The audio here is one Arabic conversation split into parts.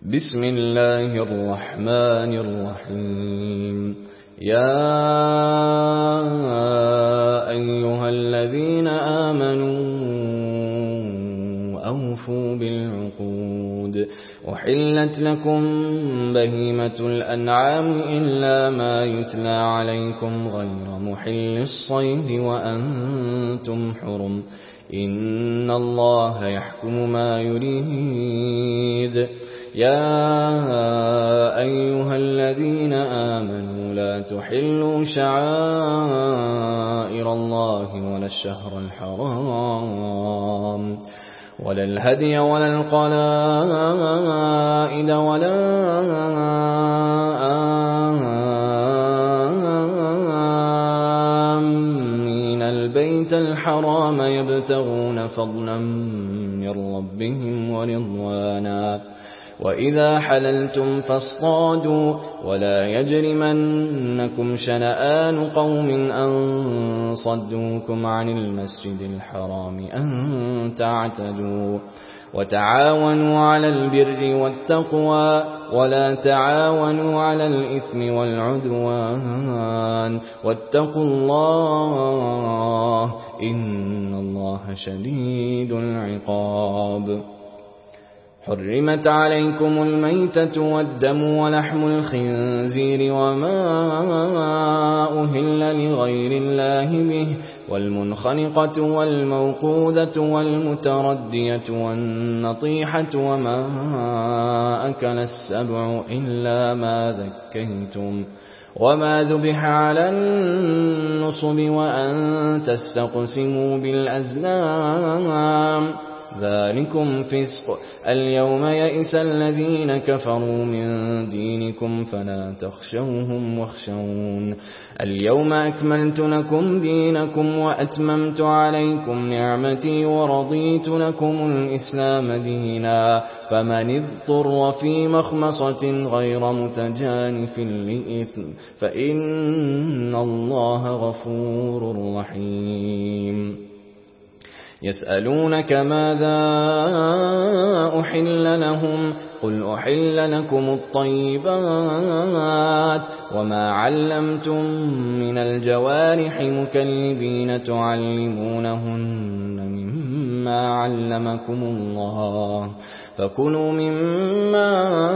بسم الله الرحمن الرحيم. يا أيها الذين آمنوا أوفوا بالعقود. أحلت لكم بهيمة الأنعام إلا ما يتلى عليكم غير محل الصيد وأنتم حرم. إن الله يحكم ما يريد. يا أيها الذين آمنوا لا تحلوا شعائر الله ولا الشهر الحرام ولا الهدي ولا القلائد ولا آمين البيت الحرام يبتغون فضلا من ربهم ورضوانا. وإذا حللتم فاصطادوا ولا يجرمنكم شنآن قوم أن صدوكم عن المسجد الحرام أن تعتدوا. وتعاونوا على البر والتقوى ولا تعاونوا على الإثم والعدوان واتقوا الله إن الله شديد العقاب. حرمت عليكم الميتة والدم ولحم الخنزير وما أهل لغير الله به والمنخنقة والموقوذة والمتردية والنطيحة وما أكل السبع إلا ما ذكيتم وما ذبح على النصب وأن تستقسموا بالأزلام ذلكم فسق. اليوم يئس الذين كفروا من دينكم فلا تخشوهم واخشون. اليوم أكملت لكم دينكم وأتممت عليكم نعمتي ورضيت لكم الإسلام دينا. فمن اضطر في مخمصة غير متجانف لإثم فإن الله غفور رحيم. يسألونك ماذا أحل لهم قل أحل لكم الطيبات وما علمتم من الجوارح مكلبين تعلمونهن مما علمكم الله فكلوا مما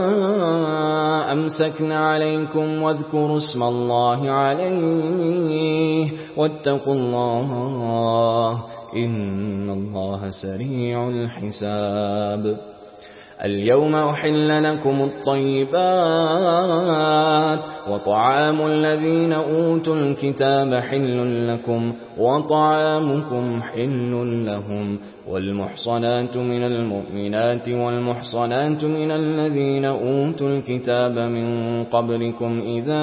أمسكن عليكم واذكروا اسم الله عليه واتقوا الله إن الله سريع الحساب. اليوم أحل لكم الطيبات وطعام الذين أوتوا الكتاب حل لكم وطعامكم حل لهم. والمحصنات من المؤمنات والمحصنات من الذين أوتوا الكتاب من قبلكم إذا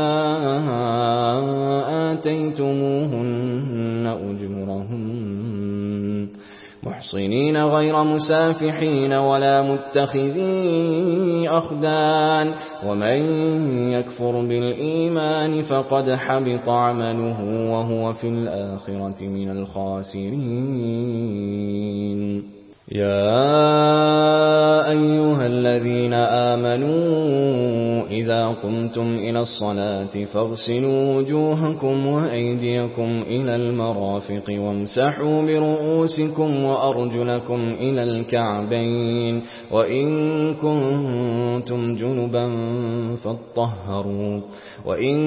آتيتموهن أجورهن محصنين غير مسافحين ولا متخذي أخدان. ومن يكفر بالإيمان فقد حبط عمله وهو في الآخرة من الخاسرين. يا أيها الذين آمنوا إذا قمتم إلى الصلاة فاغسلوا وجوهكم وأيديكم إلى المرافق وامسحوا برؤوسكم وأرجلكم إلى الكعبين وإن كنتم جنبا فاطهروا وإن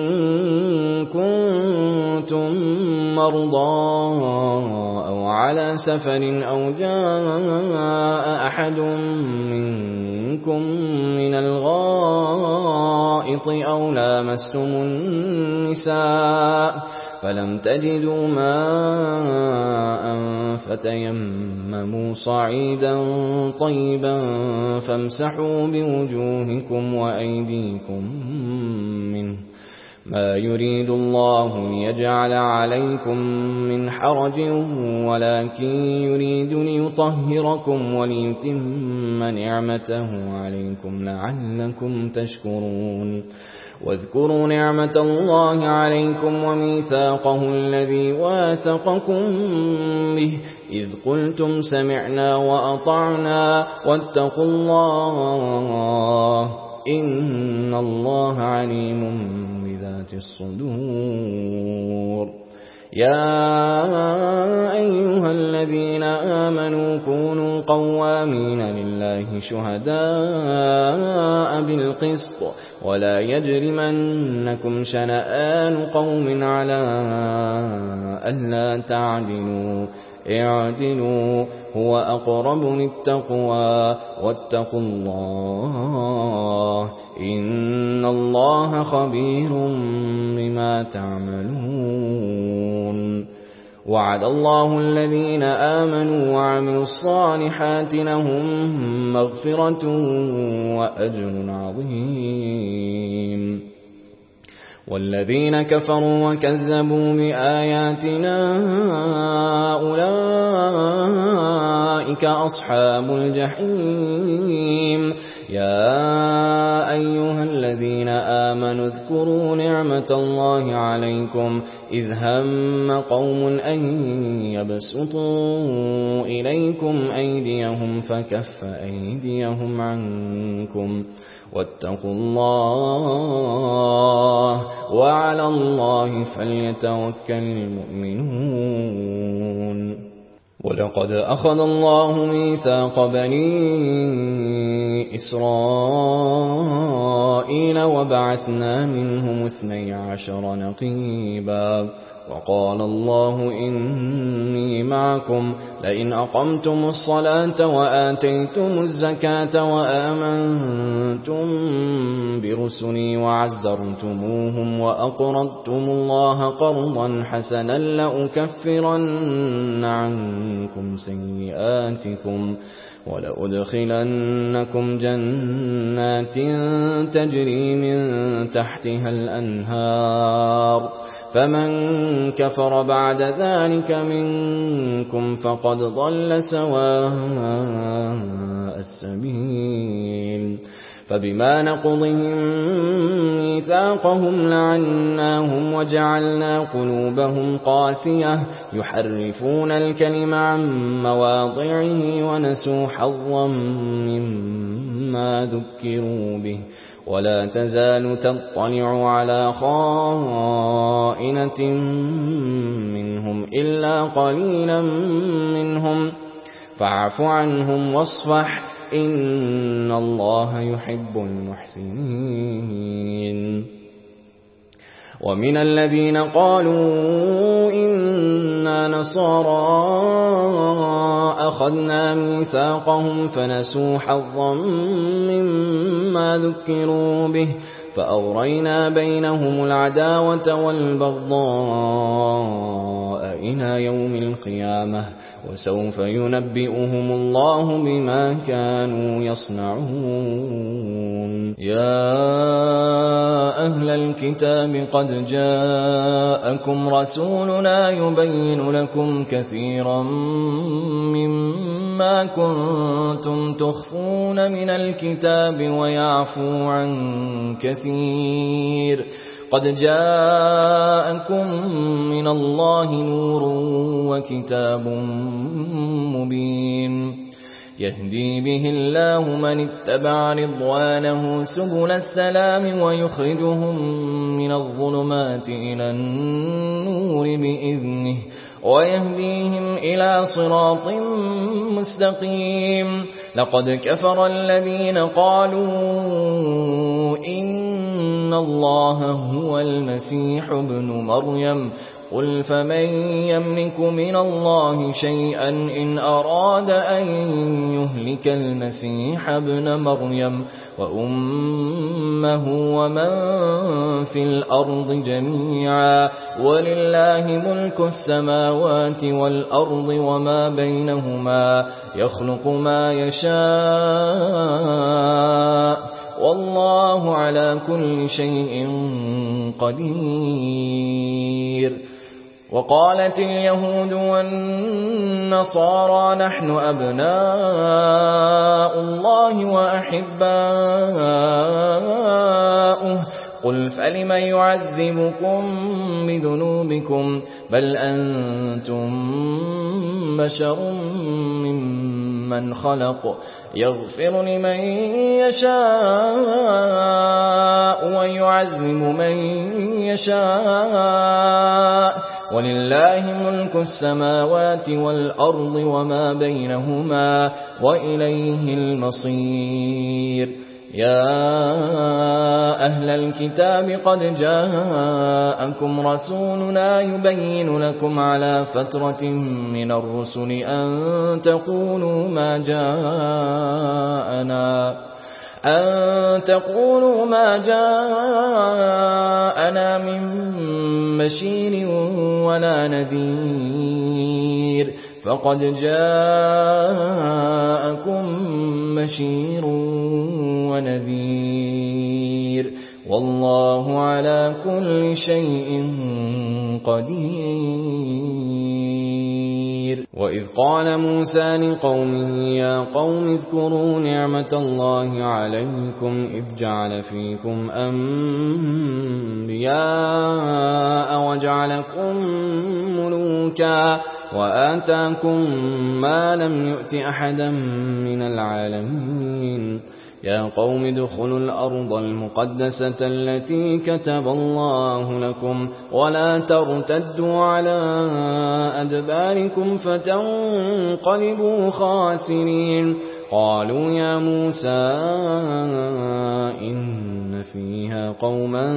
كنتم مرضى أو على سفر أو جاء أحد منكم من الغائط أو لامستم النساء فلم تجدوا ماء فتيمموا صعيدا طيبا فامسحوا بوجوهكم وأيديكم منه ما يريد الله ليجعل عليكم من حرج ولكن يريد ليطهركم وليتم نعمته عليكم لعلكم تشكرون. واذكروا نعمة الله عليكم وميثاقه الذي واثقكم به إذ قلتم سمعنا وأطعنا واتقوا الله الصدور. يا أيها الذين آمنوا كونوا قوامين لله شهداء بالقسط ولا يجرمنكم شنآن قوم على ألا تعدلوا اعدلوا هو أقرب للتقوى واتقوا الله إن الله خبير بما تعملون. وعد الله الذين آمنوا وعملوا الصالحات لهم مغفرة وأجر عظيم. والذين كفروا وكذبوا بآياتنا أولئك أصحاب الجحيم. يا أيها الذين آمنوا اذكروا نعمة الله عليكم إذ هم قوم أن يبسطوا إليكم أيديهم فكف أيديهم عنكم واتقوا الله وعلى الله فليتوكل المؤمنون. ولقد أخذ الله ميثاق بني إسرائيل وبعثنا منهم 12 نقيبا وقال الله إني معكم لئن أقمتم الصلاة وآتيتم الزكاة وآمنتم برسلي وعزرتموهم وأقرضتم الله قرضا حسنا لأكفرن عنكم سيئاتكم ولأدخلنكم جنات تجري من تحتها الأنهار فمن كفر بعد ذلك منكم فقد ضل سواء السبيل. فبما نقضهم ميثاقهم لعناهم وجعلنا قلوبهم قاسية يحرفون الكلم عن مواضعه ونسوا حظا مما ذكروا به ولا تزال تطلع على خائنة منهم إلا قليلا منهم فاعف عنهم واصفح إن الله يحب المحسنين. ومن الذين قالوا إنا نصارى أخذنا ميثاقهم فنسوا حظا مما ذكروا به فأغرينا بينهم العداوة والبغضاء إلى يوم القيامة وسوف ينبئهم الله بما كانوا يصنعون. يا أهل الكتاب قد جاءكم رسولنا يبين لكم كثيرا مما كنتم تخفون من الكتاب ويعفو عن كثير. قد جاءكم من الله نور وكتاب مبين يهدي به الله من اتبع رضوانه سبل السلام ويخرجهم من الظلمات إلى النور بإذنه ويهديهم إلى صراط مستقيم. لقد كفر الذين قالوا إن الله هو المسيح ابن مريم قل فمن يملك من الله شيئا إن أراد أن يهلك المسيح ابن مريم وأمه ومن في الأرض جميعا ولله ملك السماوات والأرض وما بينهما يخلق ما يشاء والله على كل شيء قدير. وقالت اليهود والنصارى نحن أبناء الله وأحباؤه قل فلم يعذبكم بذنوبكم بل أنتم بشر ممن ممن خلق يغفر لمن يشاء ويعذب من يشاء ولله ملك السماوات والأرض وما بينهما وإليه المصير. يا أهل الكتاب قد جاءكم رسولنا يبين لكم على فترة من الرسل أن تقولوا ما جاءنا من بشير ولا نذير فقد جاءكم بشير ونذير والله على كل شيء قدير. وإذ قال موسى لقومه يا قوم اذكروا نعمة الله عليكم إذ جعل فيكم أنبياء وجعلكم ملوكا وآتاكم ما لم يؤت أحدا من العالمين. يا قوم ادخلوا الأرض المقدسة التي كتب الله لكم ولا ترتدوا على أدباركم فتنقلبوا خاسرين. قالوا يا موسى إن فيها قوما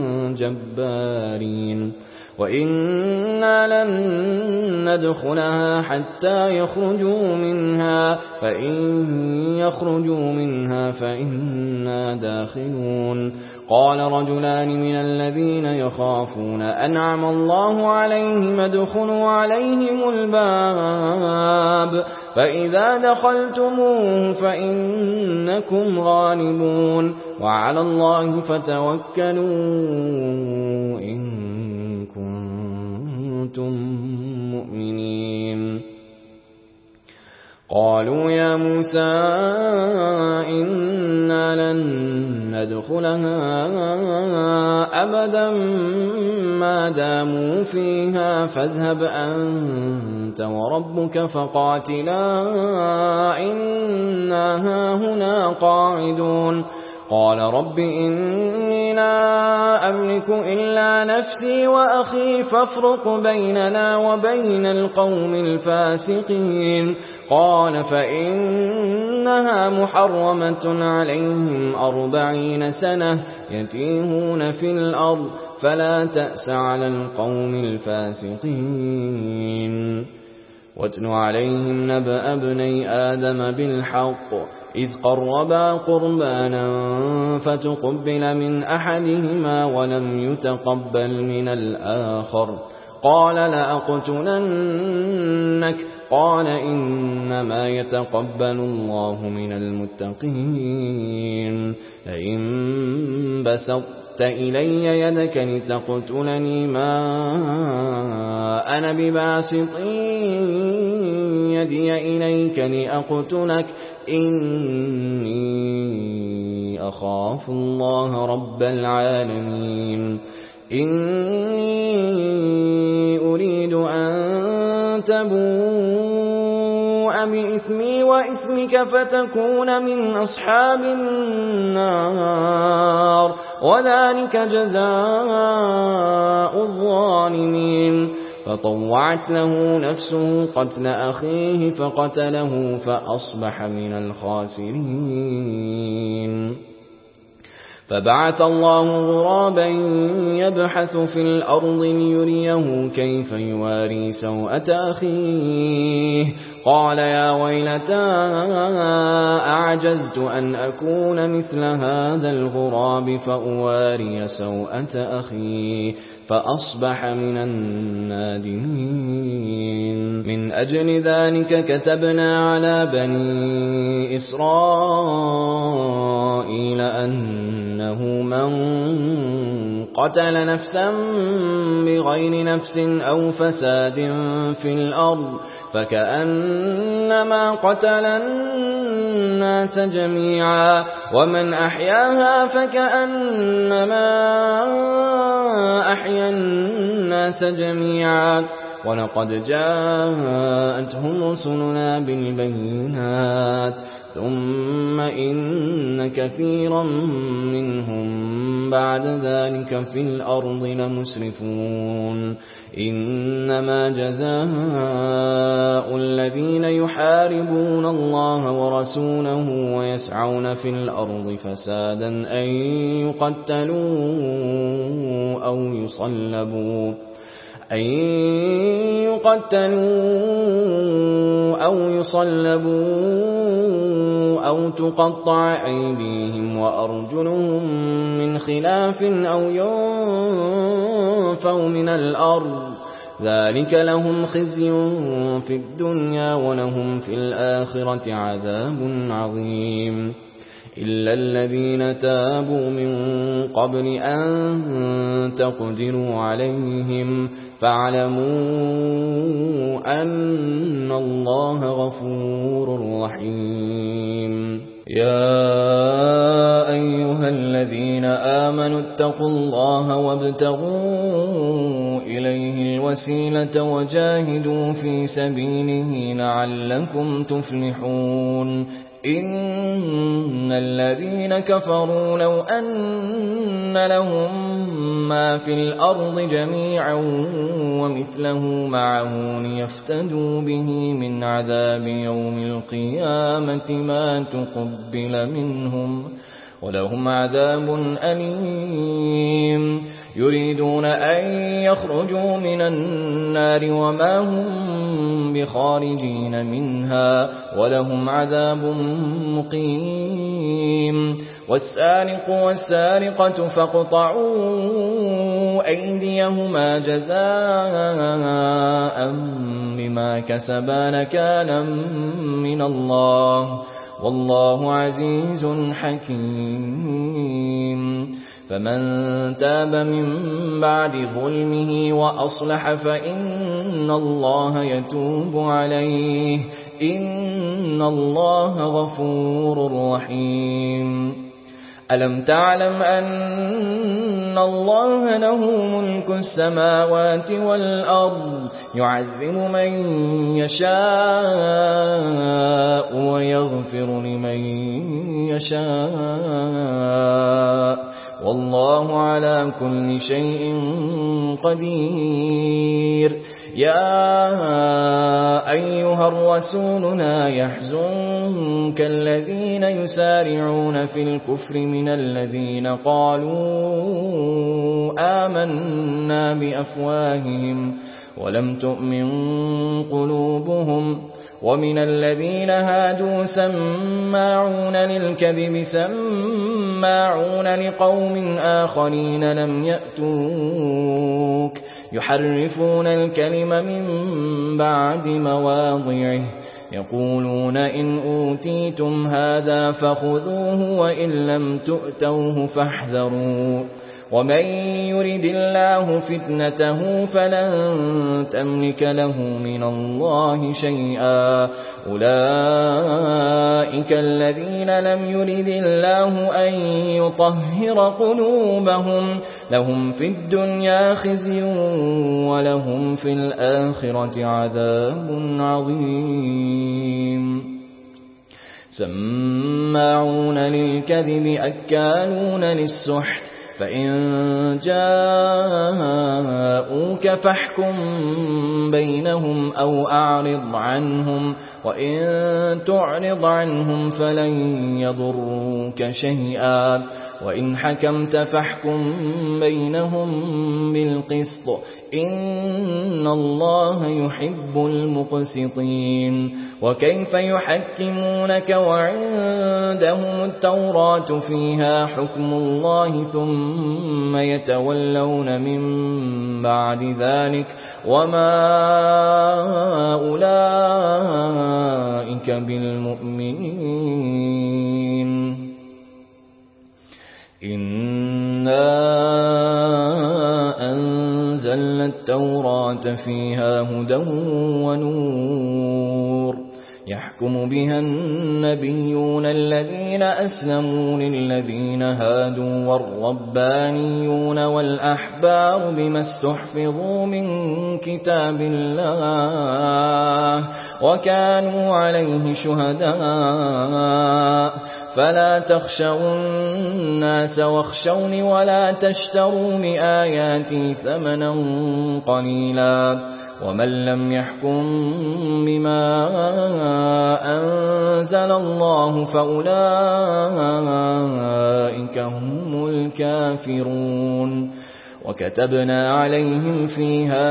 جبارين وإنا لن ندخلها حتى يخرجوا منها فإن يخرجوا منها فإنا داخلون. قال رجلان من الذين يخافون أنعم الله عليهم ادخلوا عليهم الباب فإذا دخلتموه فإنكم غالبون وعلى الله فتوكلوا إن كنتم مؤمنين. قالوا يا موسى إنا لن ندخلها أبدا ما داموا فيها فاذهب أنت وربك فقاتلا إنا هاهنا قاعدون. قال رب إني لا أملك إلا نفسي وأخي فافرق بيننا وبين القوم الفاسقين. قال فإنها محرمة عليهم 40 سنة يتيهون في الأرض فلا تأس على القوم الفاسقين. واتل عليهم نبأ ابني آدم بالحق إذ قربا قربانا فتقبل من أحدهما ولم يتقبل من الآخر قال لأقتلنك قال إنما يتقبل الله من المتقين. لئن بسطت إلي يدك لتقتلني ما أنا بباسط يدي إليك لأقتلك إني أخاف الله رب العالمين. إني أريد أن تبوء بإثمي وإثمك فتكون من أصحاب النار وذلك جزاء الظالمين. فطوعت له نفسه قتل أخيه فقتله فأصبح من الخاسرين. فبعث الله غرابا يبحث في الأرض ليريه كيف يواري سوءة أخيه قال يا ويلتى أعجزت أن أكون مثل هذا الغراب فأواري سوءة أخي فأصبح من النادمين. من أجل ذلك كتبنا على بني إسرائيل أنه من قتل نفسا بغير نفس أو فساد في الأرض فكأنما قتل الناس جميعا ومن أحياها فكأنما أحيا الناس جميعا ولقد جاءتهم رسلنا بالبينات ثم إن كثيرا منهم بعد ذلك في الأرض لمسرفون إنما جزاء الذين يحاربون الله ورسوله ويسعون في الأرض فسادا أن يقتلوا أو يصلبوا أو تقطع أيديهم وأرجلهم من خلاف أو ينفوا من الأرض ذلك لهم خزي في الدنيا ولهم في الآخرة عذاب عظيم إلا الذين تابوا من قبل أن تقدروا عليهم فاعلموا أن الله غفور رحيم يا أيها الذين آمنوا اتقوا الله وابتغوا إليه الوسيلة وجاهدوا في سبيله لعلكم تفلحون إن الذين كفروا لو أن لهم ما في الأرض جميعا ومثله معه ليفتدوا به من عذاب يوم القيامة ما تقبل منهم ولهم عذاب أليم يريدون أن يخرجوا من النار وما هم بخارجين منها ولهم عذاب مقيم والسارق والسارقة فاقطعوا أيديهما جزاء بما كسبا نكالا من الله والله عزيز حكيم فمن تاب من بعد ظلمه وأصلح فإن الله يتوب عليه إن الله غفور رحيم ألم تعلم أن الله له ملك السماوات والأرض يعذب من يشاء ويغفر لمن يشاء والله على كل شيء قدير يا أيها الرسول لا يحزنك الذين يسارعون في الكفر من الذين قالوا آمنا بأفواههم ولم تؤمن قلوبهم ومن الذين هادوا سماعون للكذب سماعون لقوم آخرين لم يأتوك يحرفون الكلم من بعد مواضعه يقولون إن أوتيتم هذا فخذوه وإن لم تؤتوه فاحذروا ومن يرد الله فتنته فلن تملك له من الله شيئا أولئك الذين لم يرد الله أن يطهر قلوبهم لهم في الدنيا خزي ولهم في الآخرة عذاب عظيم سماعون للكذب أكالون للسحت فإن جاءوك فاحكم بينهم أو أعرض عنهم وإن تعرض عنهم فلن يضروك شيئا وإن حكمت فاحكم بينهم بالقسط إن الله يحب المقسطين وكيف يحكمونك وعندهم التوراة فيها حكم الله ثم يتولون من بعد ذلك وما أولئك بالمؤمنين إنا أنزلنا التوراة فيها هدى ونور يحكم بها النبيون الذين أسلموا للذين هادوا والربانيون والأحبار بما استحفظوا من كتاب الله وكانوا عليه شهداء فلا تخشوا الناس واخشوني ولا تشتروا بآياتي ثمنا قليلا ومن لم يحكم بما أنزل الله فأولئك هم الكافرون وكتبنا عليهم فيها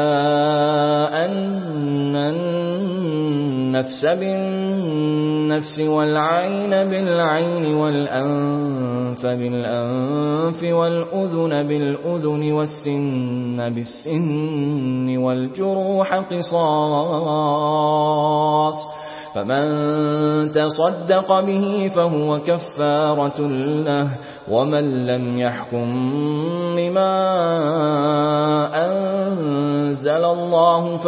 أن النفس بالنفس والعين بالعين والأنف بالأنف والأذن بالأذن والسن بالسن والجروح قصاص فمن تصدق به فهو كفارة له ومن لم يحكم بما أنزل الله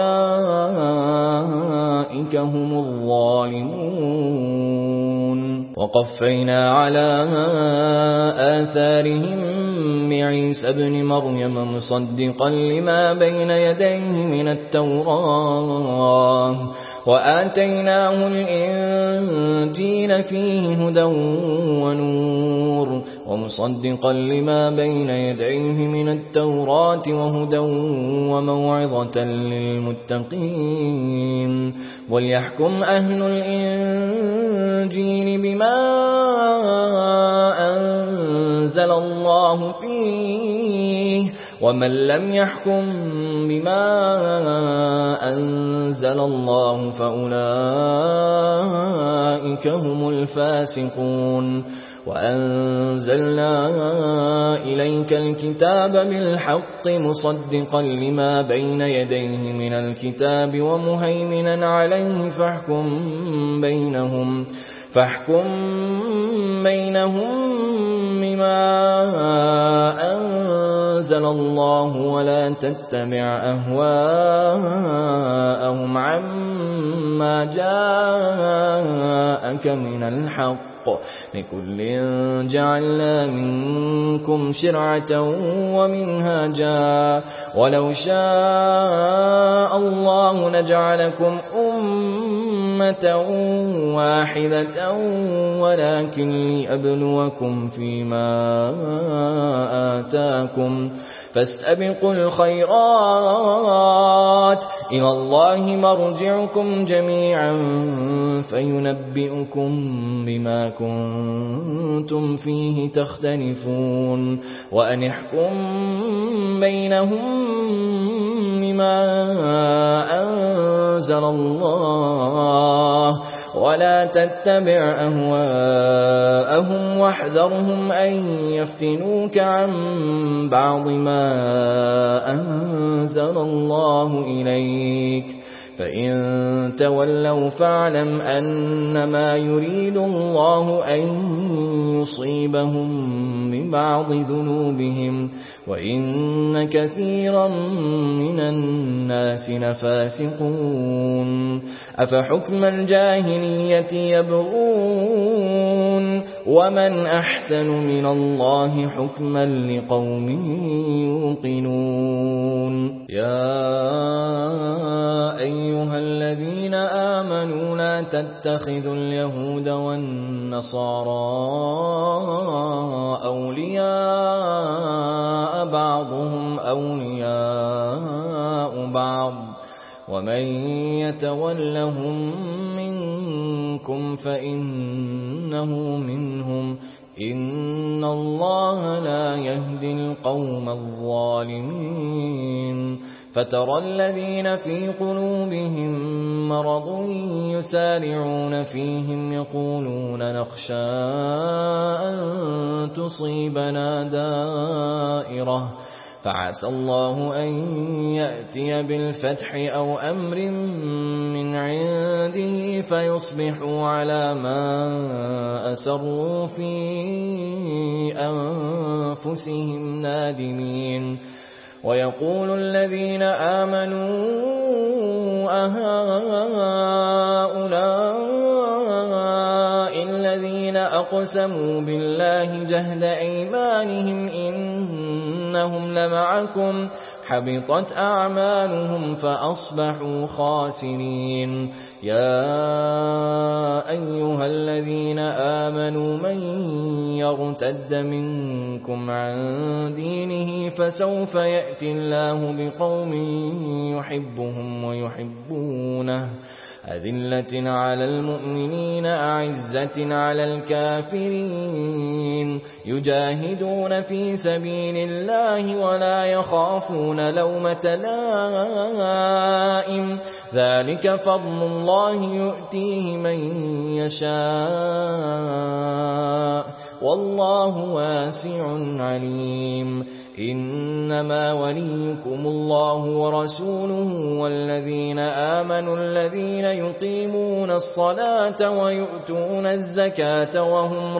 فأولئك هم الظالمون وقفينا على آثارهم بعيسى ابن مريم مصدقا لما بين يديه من التوراة وآتيناه الإنجيل فيه هدى ونور ومصدقا لما بين يديه من التوراة وهدى وموعظة للمتقين وليحكم أهل الإنجيل بما أنزل الله فيه ومن لم يحكم بما أنزل الله فأولئك هم الفاسقون وأنزلنا إليك الكتاب بالحق مصدقا لما بين يديه من الكتاب ومهيمنا عليه فاحكم بينهم بما أنزل الله ولا تتبع أهواءهم عما جاءك من الحق لكل جعلنا منكم شرعة ومنهاجا ولو شاء الله لجعلكم أمة واحدة ولكن ليبلوكم فيما آتاكم فاستبقوا الخيرات إلى الله مرجعكم جميعا فينبئكم بما كنتم فيه تختلفون وأن احكم بينهم بما أنزل الله ولا تتبع أهواءهم واحذرهم أن يفتنوك عن بعض ما أنزل الله إليك فإن تولوا فاعلم أنما يريد الله أن يصيبهم ببعض ذنوبهم وإن كثيرا من الناس لفاسقون أفحكم الجاهلية يبغون ومن أحسن من الله حكما لقوم يوقنون يا أيها الذين آمنوا لا تتخذوا اليهود والنصارى أولياء بعضهم أولياء بعض ومن يتولهم منكم فإنه منهم إن الله لا يهدي القوم الظالمين فترى الذين في قلوبهم مرض يسارعون فيهم يقولون نخشى أن تصيبنا دائرة فعسى الله أن يأتي بالفتح أو أمر من عنده فيصبحوا على ما أسروا في أنفسهم نادمين ويقول الذين آمنوا أهؤلاء الذين أقسموا بالله جهد أيمانهم إنهم لمعكم حبطت أعمالهم فأصبحوا خاسرين. يا أيها الذين آمنوا من يرتد منكم عن دينه فسوف يأتي الله بقوم يحبهم ويحبونه أذلة على المؤمنين أعزة على الكافرين يجاهدون في سبيل الله ولا يخافون لومة لائم ذلك فضل الله يؤتيه من يشاء والله واسع عليم. إنما وليكم الله ورسوله والذين آمنوا الذين يقيمون الصلاة ويؤتون الزكاة وهم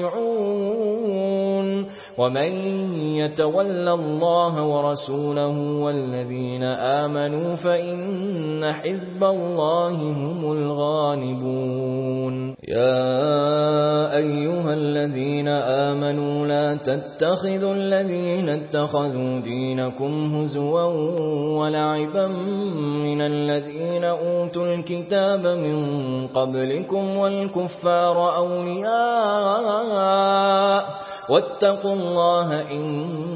راكعون ومن يتول الله ورسوله والذين آمنوا فإن حزب الله هم الغالبون. يا أيها الذين آمنوا لا تتخذوا الذين اتخذوا دينكم هزوا ولعبا من الذين أوتوا الكتاب من قبلكم والكفار أولياء واتقوا الله إن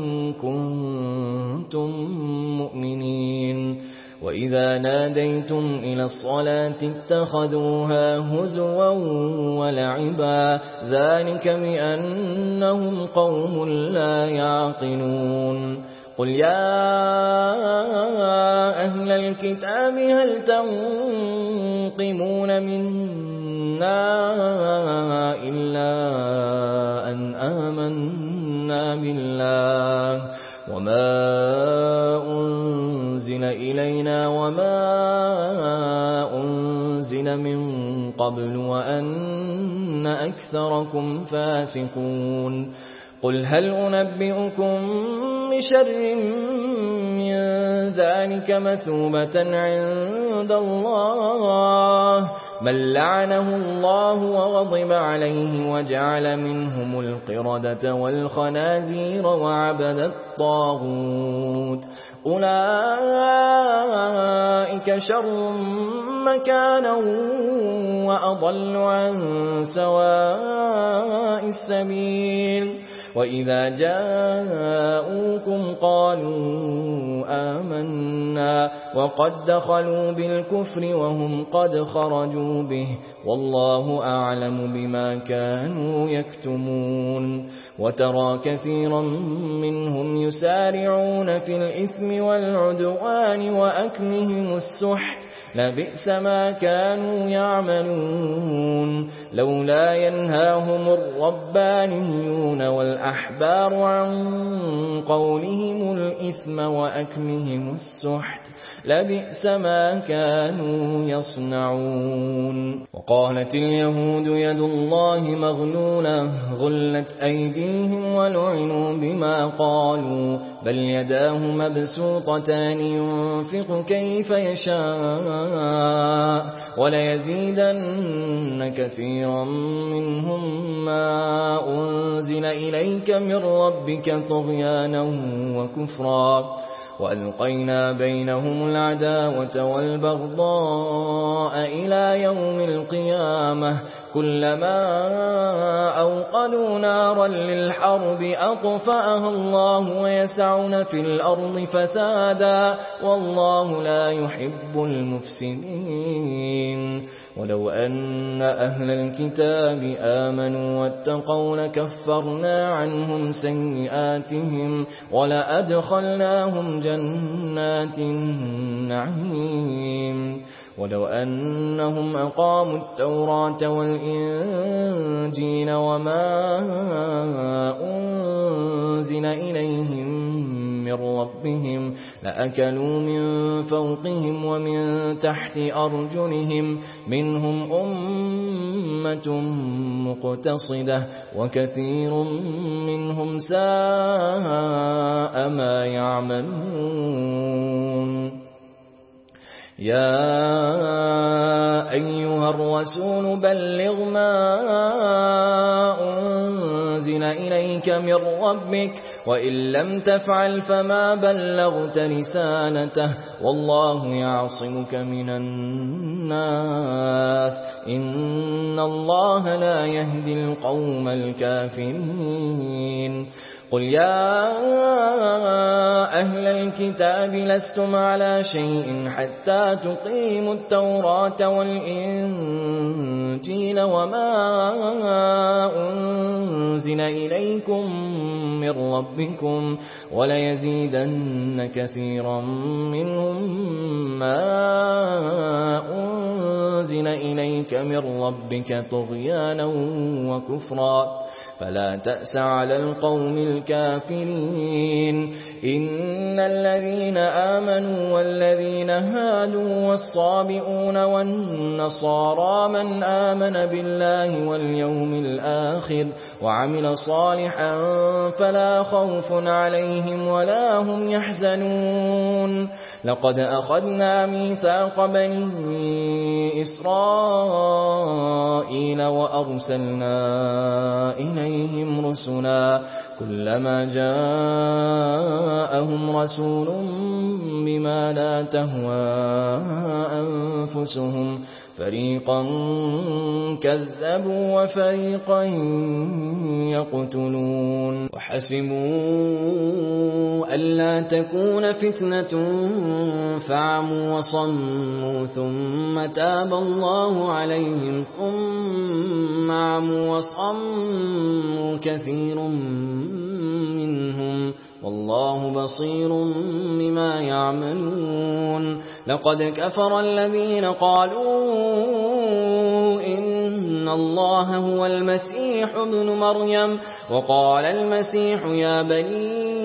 كنتم مؤمنين. وإذا ناديتم إلى الصلاة اتخذوها هزوا ولعبا ذلك بأنهم قوم لا يعقلون. قل يا أهل الكتاب هل تنقمون منا إلا أن آمنا بالله وما أنزل إلينا وما أنزل من قبل وأن أكثركم فاسقون. قل هل أنبئكم بشر من ذلك مثوبة عند الله من لعنه الله وغضب عليه وجعل منهم القردة والخنازير وعبد الطاغوت أولئك شر مكانا وأضل عن سواء السبيل. وإذا جاءوكم قالوا آمنا وقد دخلوا بالكفر وهم قد خرجوا به والله أعلم بما كانوا يكتمون. وترى كثيرا منهم يسارعون في الإثم والعدوان وأكلهم السحت لبئس ما كانوا يعملون. لولا ينهاهم الربانيون والأحبار عن قولهم الإثم وأكلهم السحت لبئس ما كانوا يصنعون. وقالت اليهود يد الله مغلولة غلت أيديهم ولعنوا بما قالوا بل يداه مبسوطتان ينفق كيف يشاء وليزيدن كثيرا منهم ما أنزل إليك من ربك طغيانا وكفرا وألقينا بينهم العداوة والبغضاء إلى يوم القيامة كلما أوقدوا نارا للحرب أطفأها الله ويسعون في الأرض فسادا والله لا يحب المفسدين. ولو أن أهل الكتاب آمنوا واتقوا لكفرنا عنهم سيئاتهم ولأدخلناهم جنات النعيم. ولو أنهم أقاموا التوراة والإنجيل وما أنزل إليهم من ربهم لأكلوا من فوقهم ومن تحت أرجلهم منهم أمة مقتصدة وكثير منهم ساء ما يعملون. يا أيها الرسول بلغ ما أنزل إليك من ربك وإن لم تفعل فما بلغت رسالته والله يعصمك من الناس إن الله لا يهدي القوم الكافرين قل يا أهل الكتاب لستم على شيء حتى تقيموا التوراة والإنجيل وما أنزل إليكم من ربكم وليزيدن كثيرا منهم ما أنزل إليك من ربك طغيانا وكفرا فلا تأس على القوم الكافرين إن الذين آمنوا والذين هادوا والصابئون والنصارى من آمن بالله واليوم الآخر وعمل صالحا فلا خوف عليهم ولا هم يحزنون لقد أخذنا ميثاق بني إسرائيل وأرسلنا إليهم رسلا كلما جاءهم رسول بما لا تهوى أنفسهم فريقا كذبوا وفريقا يقتلون وحسبوا ألا تكون فتنة فعموا وصموا ثم تاب الله عليهم ثم عموا وصموا كثير منهم والله بصير بما يعملون لقد كفر الذين قالوا إن الله هو المسيح ابن مريم وقال المسيح يا بني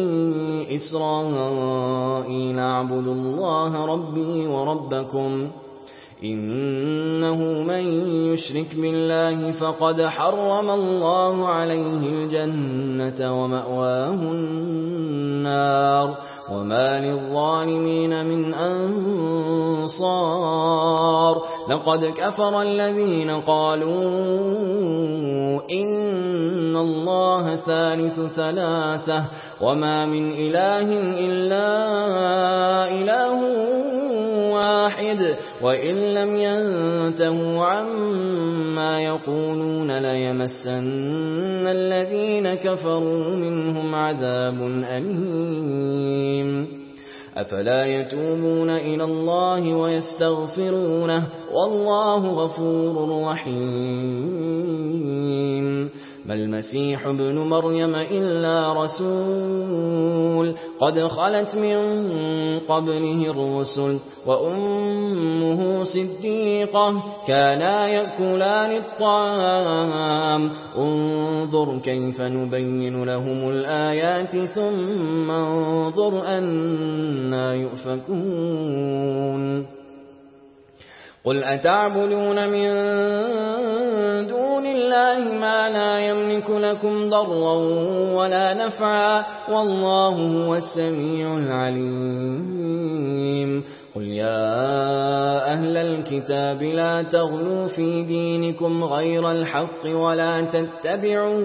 إسرائيل اعبدوا الله ربي وربكم إنه من يشرك بالله فقد حرم الله عليه الجنة ومأواه النار وما للظالمين من أنصار لقد كفر الذين قالوا إن الله ثالث ثلاثة وما من إله إلا إله واحد وإن لم ينتهوا عما يقولون ليمسن الذين كفروا منهم عذاب أليم أفلا يتوبون إلى الله ويستغفرونه والله غفور رحيم ما المسيح ابن مريم إلا رسول قد خلت من قبله الرسل وأمه صديقة كانا يأكلان الطعام انظر كيف نبين لهم الآيات ثم انظر أنا يؤفكون قل أتعبدون من دون الله ما لا يملك لكم ضرا ولا نفعا والله هو السميع العليم قل يا أهل الكتاب لا تغلوا في دينكم غير الحق ولا تتبعوا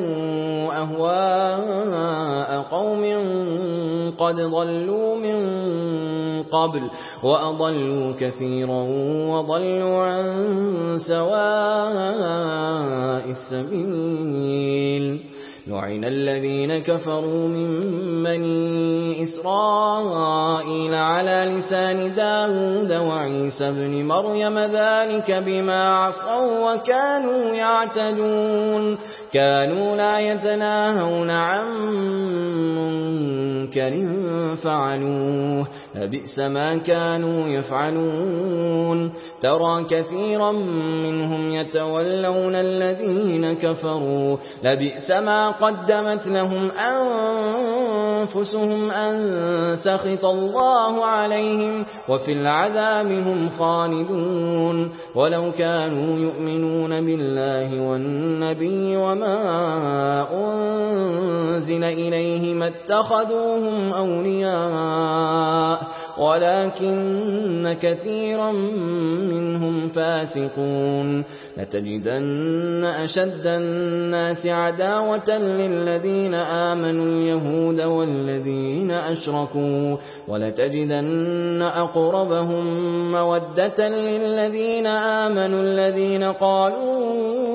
أهواء قوم قد ضلوا من قبل وأضلوا كثيرا وضلوا عن سواء السبيل لعن الذين كفروا من بني إسرائيل على لسان داود وعيسى بن مريم ذلك بما عصوا وكانوا يعتدون كانوا لا يتناهون عن منكر فعلوه لبئس ما كانوا يفعلون ترى كثيرا منهم يتولون الذين كفروا لبئس ما قدمت لهم أنفسهم أن سخط الله عليهم وفي العذاب هم خالدون ولو كانوا يؤمنون بالله والنبي وما أنزل إليه ما اتخذوهم أولياء ولكن كثيرا منهم فاسقون لتجدن أشد الناس عداوة للذين آمنوا اليهود والذين أشركوا ولتجدن أقربهم مودة للذين آمنوا الذين قالوا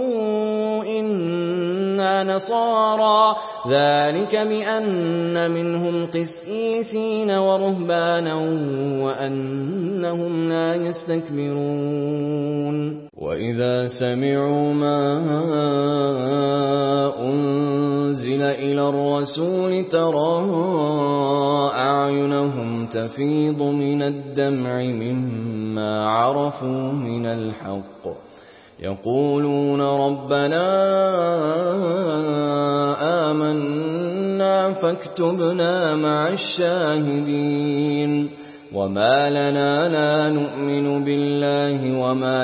إنا نصارى ذلك بأن منهم قسيسين ورهبانا وأنهم لا يستكبرون وإذا سمعوا ما أنزل إلى الرسول ترى أعينهم تفيض من الدمع مما عرفوا من الحق يقولون ربنا آمنا فاكتبنا مع الشاهدين وما لنا لا نؤمن بالله وما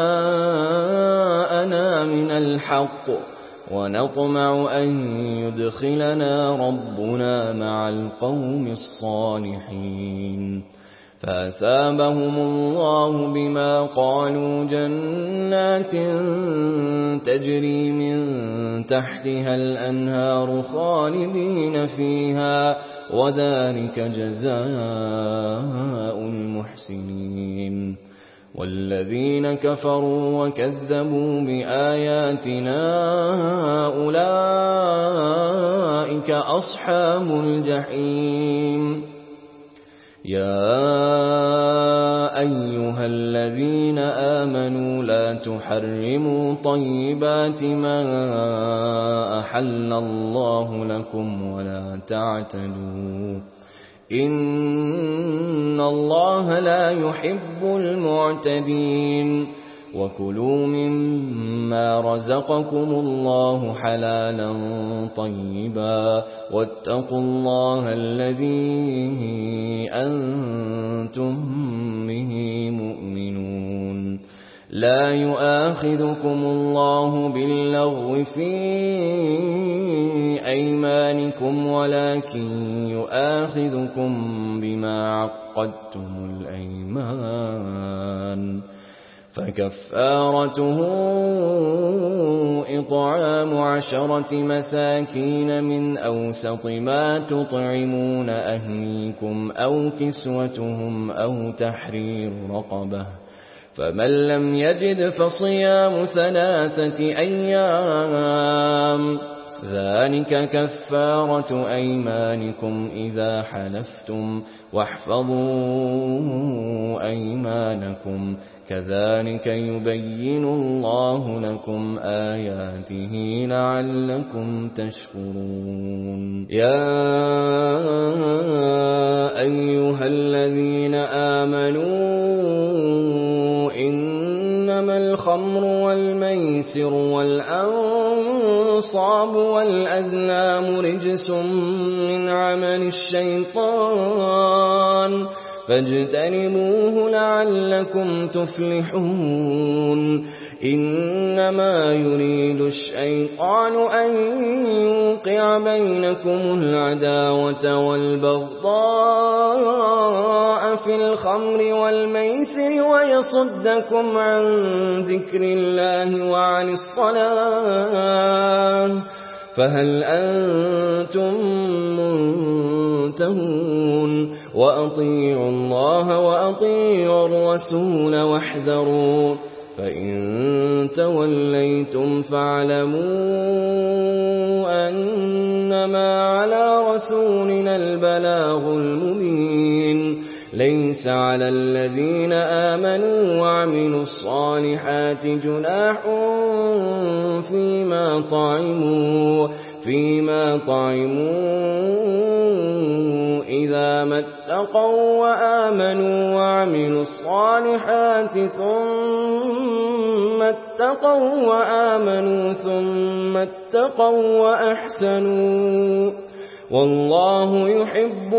جاءنا من الحق ونطمع أن يدخلنا ربنا مع القوم الصالحين فأثابهم الله بما قالوا جنات تجري من تحتها الأنهار خالدين فيها وذلك جزاء المحسنين والذين كفروا وكذبوا بآياتنا أولئك أصحاب الجحيم يا أيها الذين آمنوا لا تحرموا طيبات ما أحل الله لكم ولا تعتدوا إن الله لا يحب المعتدين وكلوا مما رزقكم الله حلالا طيبا واتقوا الله الذي أنتم به مؤمنون لا يؤاخذكم الله باللغو في أيمانكم ولكن يؤاخذكم بما عقدتم الأيمان فكفارته إطعام 10 مساكين من أوسط ما تطعمون أهليكم أو كسوتهم أو تحرير رقبة فمن لم يجد فصيام 3 أيام ذلك كفارة أيمانكم إذا حلفتم واحفظوا أيمانكم كذلك يبين الله لكم آياته لعلكم تشكرون يا أيها الذين آمنوا إنما الخمر والميسر والأنصاب والأزلام رجس من عمل الشيطان فاجتنبوه لعلكم تفلحون إنما يريد الشيطان أن يوقع بينكم العداوة والبغضاء في الخمر والميسر ويصدكم عن ذكر الله وعن الصلاة فهل أنتم منتهون وأطيعوا الله وأطيعوا الرسول واحذروا فإن توليتم فاعلموا أنما على رسولنا البلاغ المبين ليس على الذين آمنوا وعملوا الصالحات جناح فيما طعموا إذا ما اتقوا وآمنوا وعملوا الصالحات ثم اتقوا وأحسنوا والله يحب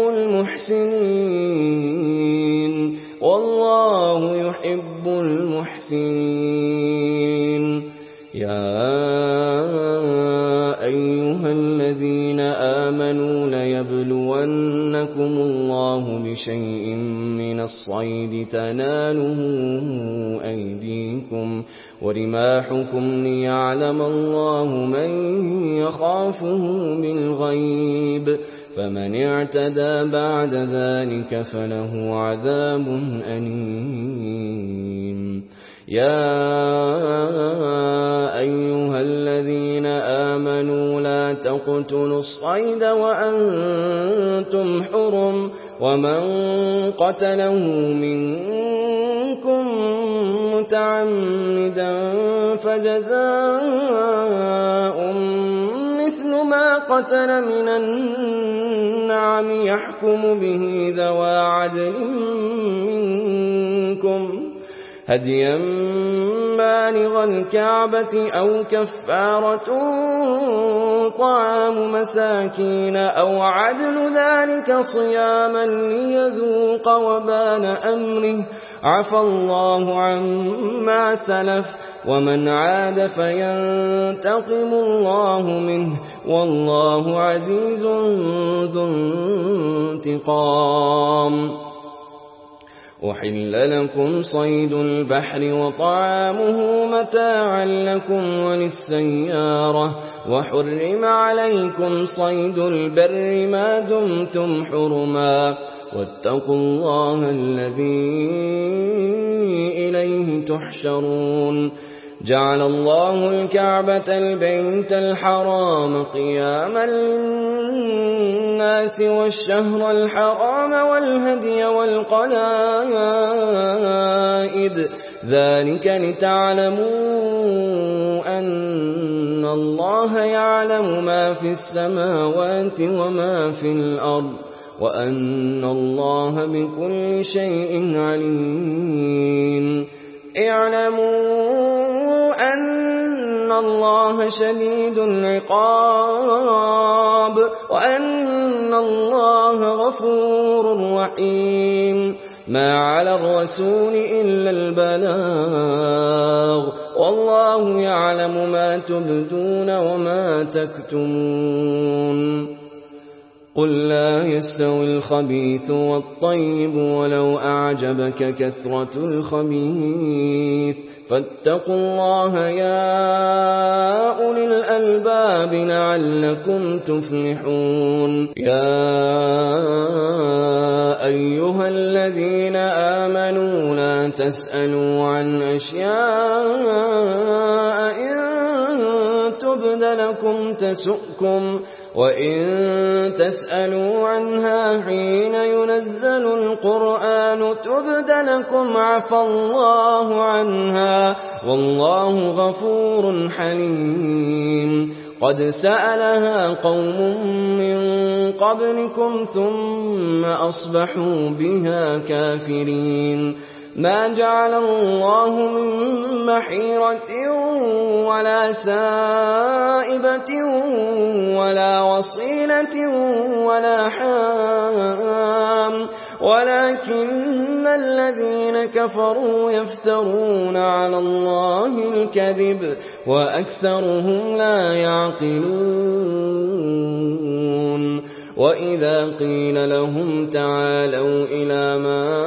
المحسنين يا أيها الذين آمنوا ليبلونكم الله بشيء من الصيد تناله أيديكم ورماحكم ليعلم الله من يخافه بالغيب فمن اعتدى بعد ذلك فله عذاب أليم يا أيها الذين آمنوا لا تقتلوا الصيد وأنتم حرم ومن قتله منكم متعمدا فجزاء مثل ما قتل من النعم يحكم به ذوى عدل منكم هديا بالغ الكعبة أو كفارة طعام مساكين أو عدل ذلك صياما ليذوق وبال أمره عفى الله عما سلف ومن عاد فينتقم الله منه والله عزيز ذو انتقام أحل لكم صيد البحر وطعامه متاعا لكم وللسيارة وحرم عليكم صيد البر ما دمتم حرما واتقوا الله الذي إليه تحشرون جعل الله الكعبة البيت الحرام قياما للناس والشهر الحرام والهدي والقلائد ذلك لتعلموا أن الله يعلم ما في السماوات وما في الأرض وأن الله بكل شيء عليم اعلموا أن الله شديد العقاب وأن الله غفور رحيم ما على الرسول إلا البلاغ والله يعلم ما تبدون وما تكتمون قل لا يستوي الخبيث والطيب ولو أعجبك كثرة الخبيث فاتقوا الله يا أولي الألباب لعلكم تفلحون يا أيها الذين آمنوا لا تسألوا عن أشياء إن تبد لكم تسؤكم وإن تسألوا عنها حين ينزل القرآن تبد لكم عفى الله عنها والله غفور حليم قد سألها قوم من قبلكم ثم أصبحوا بها كافرين ما جعل الله من محيرة ولا سائبة ولا وصيلة ولا حام ولكن الذين كفروا يفترون على الله الكذب وأكثرهم لا يعقلون وإذا قيل لهم تعالوا إلى ما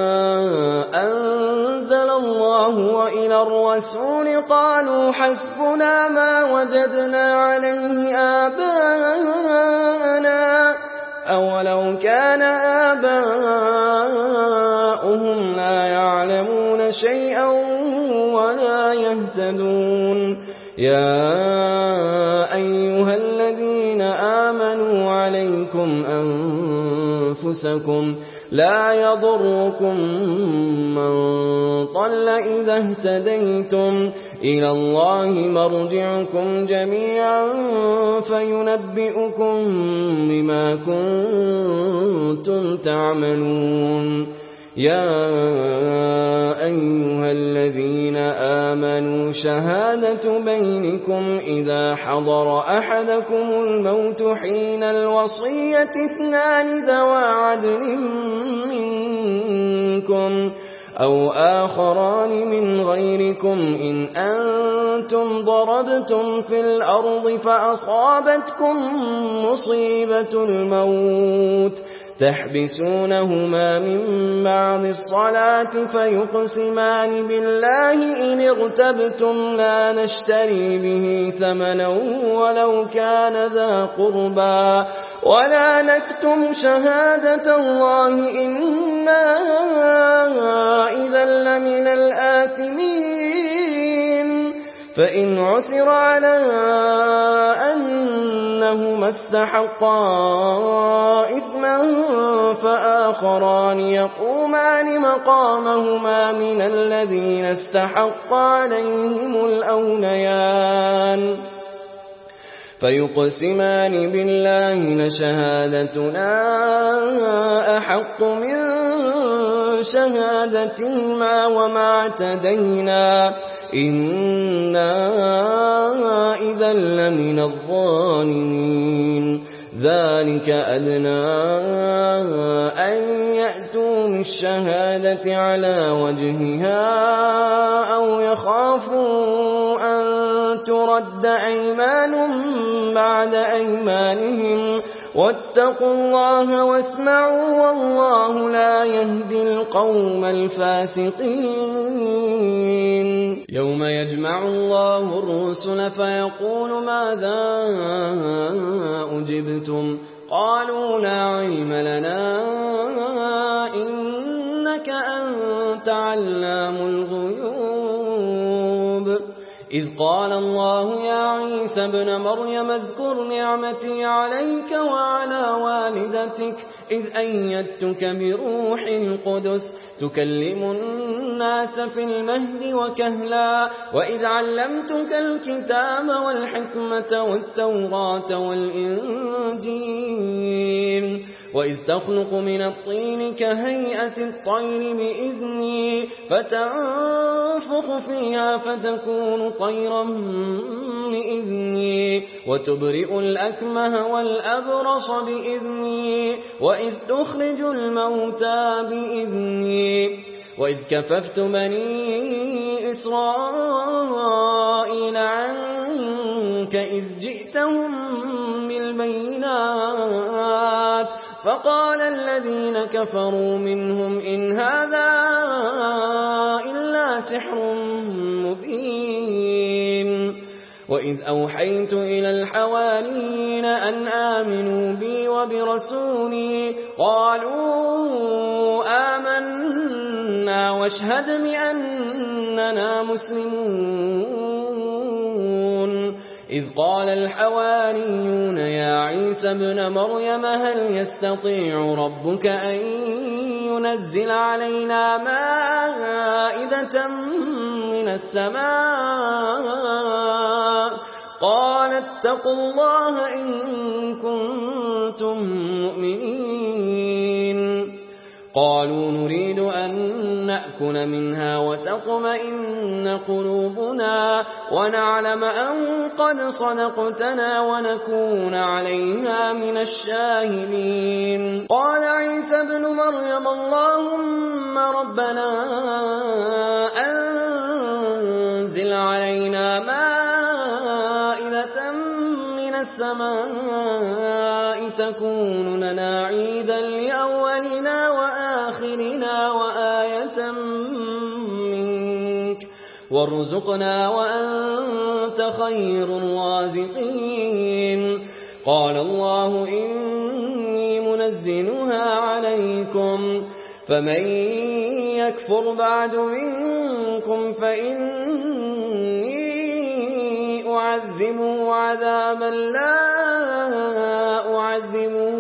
أنزل الله وإلى الرسول قالوا حسبنا ما وجدنا عليه آباءنا أولو كان آباؤهم لا يعلمون شيئا ولا يهتدون يا أيها الذين آمنوا عليكم أنفسكم لا يضركم من ضل إذا اهتديتم إلى الله مرجعكم جميعا فينبئكم بما كنتم تعملون يا أيها الذين آمنوا شهادة بينكم إذا حضر أحدكم الموت حين الوصية اثنان ذوى عدل منكم أو آخران من غيركم إن أنتم ضربتم في الأرض فأصابتكم مصيبة الموت تحبسونهما من بعد الصلاة فيقسمان بالله إن ارتبتم لا نشتري به ثمنا ولو كان ذا قربى ولا نكتم شهادة الله إنا إذا لمن الآثمين فإن عثر على أنهما استحقا إثما فآخران يقومان مقامهما من الذين استحق عليهم الأوليان فيقسمان بالله لشهادتنا أحق من شهادتهما وما اعتدينا إنا إذا لمن الظالمين ذلك أدنى أن يأتوا بالشهادة على وجهها أو يخافوا أن ترد أيمان بعد أيمانهم واتقوا الله واسمعوا والله لا يهدي القوم الفاسقين يوم يجمع الله الرسل فيقول ماذا أجبتم قالوا لا علم لنا إنك أنت علام الغيوب إذ قال الله يا عيسى ابن مريم اذكر نعمتي عليك وعلى والدتك إذ أيدتك بروح القدس تكلم الناس في المهد وكهلا وإذ علمتك الكتاب والحكمة والتوراة والإنجيل وإذ تخلق من الطين كهيئة الطير بإذني فتنفخ فيها فتكون طيرا بإذني وتبرئ الأكمه والأبرص بإذني وإذ تخرج الموتى بإذني وإذ كففت بني إسرائيل عنك إذ جئتهم بالبينات فقال الذين كفروا منهم إن هذا إلا سحر مبين وإذ أوحيت إلى الحواريين أن آمنوا بي وبرسولي قالوا آمنا واشهد بأننا مسلمون إذ قال الحواريون يا عيسى ابن مريم هل يستطيع ربك أن ينزل علينا مائدة من السماء قال اتقوا الله إن كنتم مؤمنين قالوا نريد أن نأكل منها وتطمئن قلوبنا ونعلم أن قد صدقتنا ونكون عليها من الشاهدين قال عيسى ابن مريم اللهم ربنا أنزل علينا مائدة من السماء تكون لنا عيدا لأولنا وآخرنا وآية منك وارزقنا وأنت خير الرازقين قال الله إني منزلها عليكم فمن يكفر بعد منكم فإني أعذبه عذابا لا أعذبه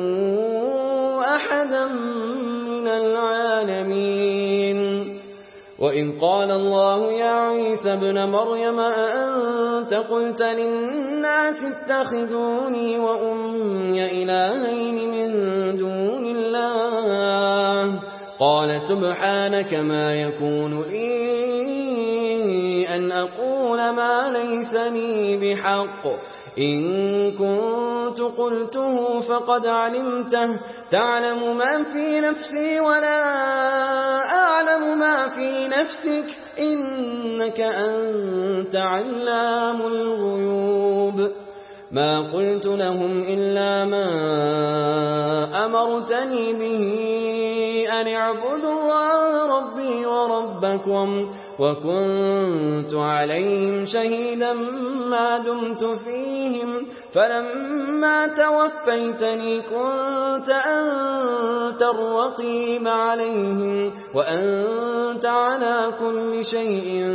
أحدا من العالمين وإذ قال الله يا عيسى ابن مريم أأنت قلت للناس اتخذوني وأمي إلهين من دون الله قال سبحانك ما يكون لي أن أقول ما ليس لي بحق إن كنت قلته فقد علمته تعلم ما في نفسي ولا أعلم ما في نفسك إنك أنت علام الغيوب ما قلت لهم إلا ما أمرتني به أن اعبدوا الله ربي وربكم وكنت عليهم شهيدا ما دمت فيهم فلما توفيتني كنت أنت الرقيب عليهم وأنت على كل شيء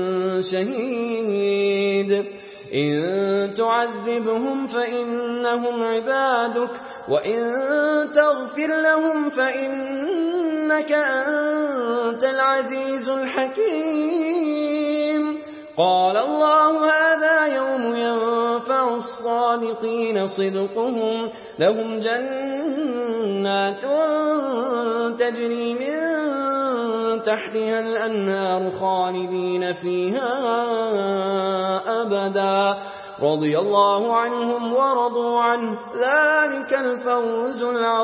شهيد إن تعذبهم فإنهم عبادك وإن تغفر لهم فإنك أنت العزيز الحكيم قال الله هذا يوم ينفع الصادقين صدقهم لهم جنات تجري من تحتها الأنهار خالدين فيها أبدا رضي الله عنهم ورضوا عنه ذلك الفوز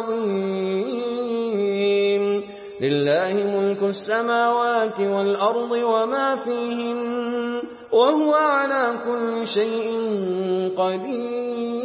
العظيم لله ملك السماوات والأرض وما فيهن وهو على كل شيء قدير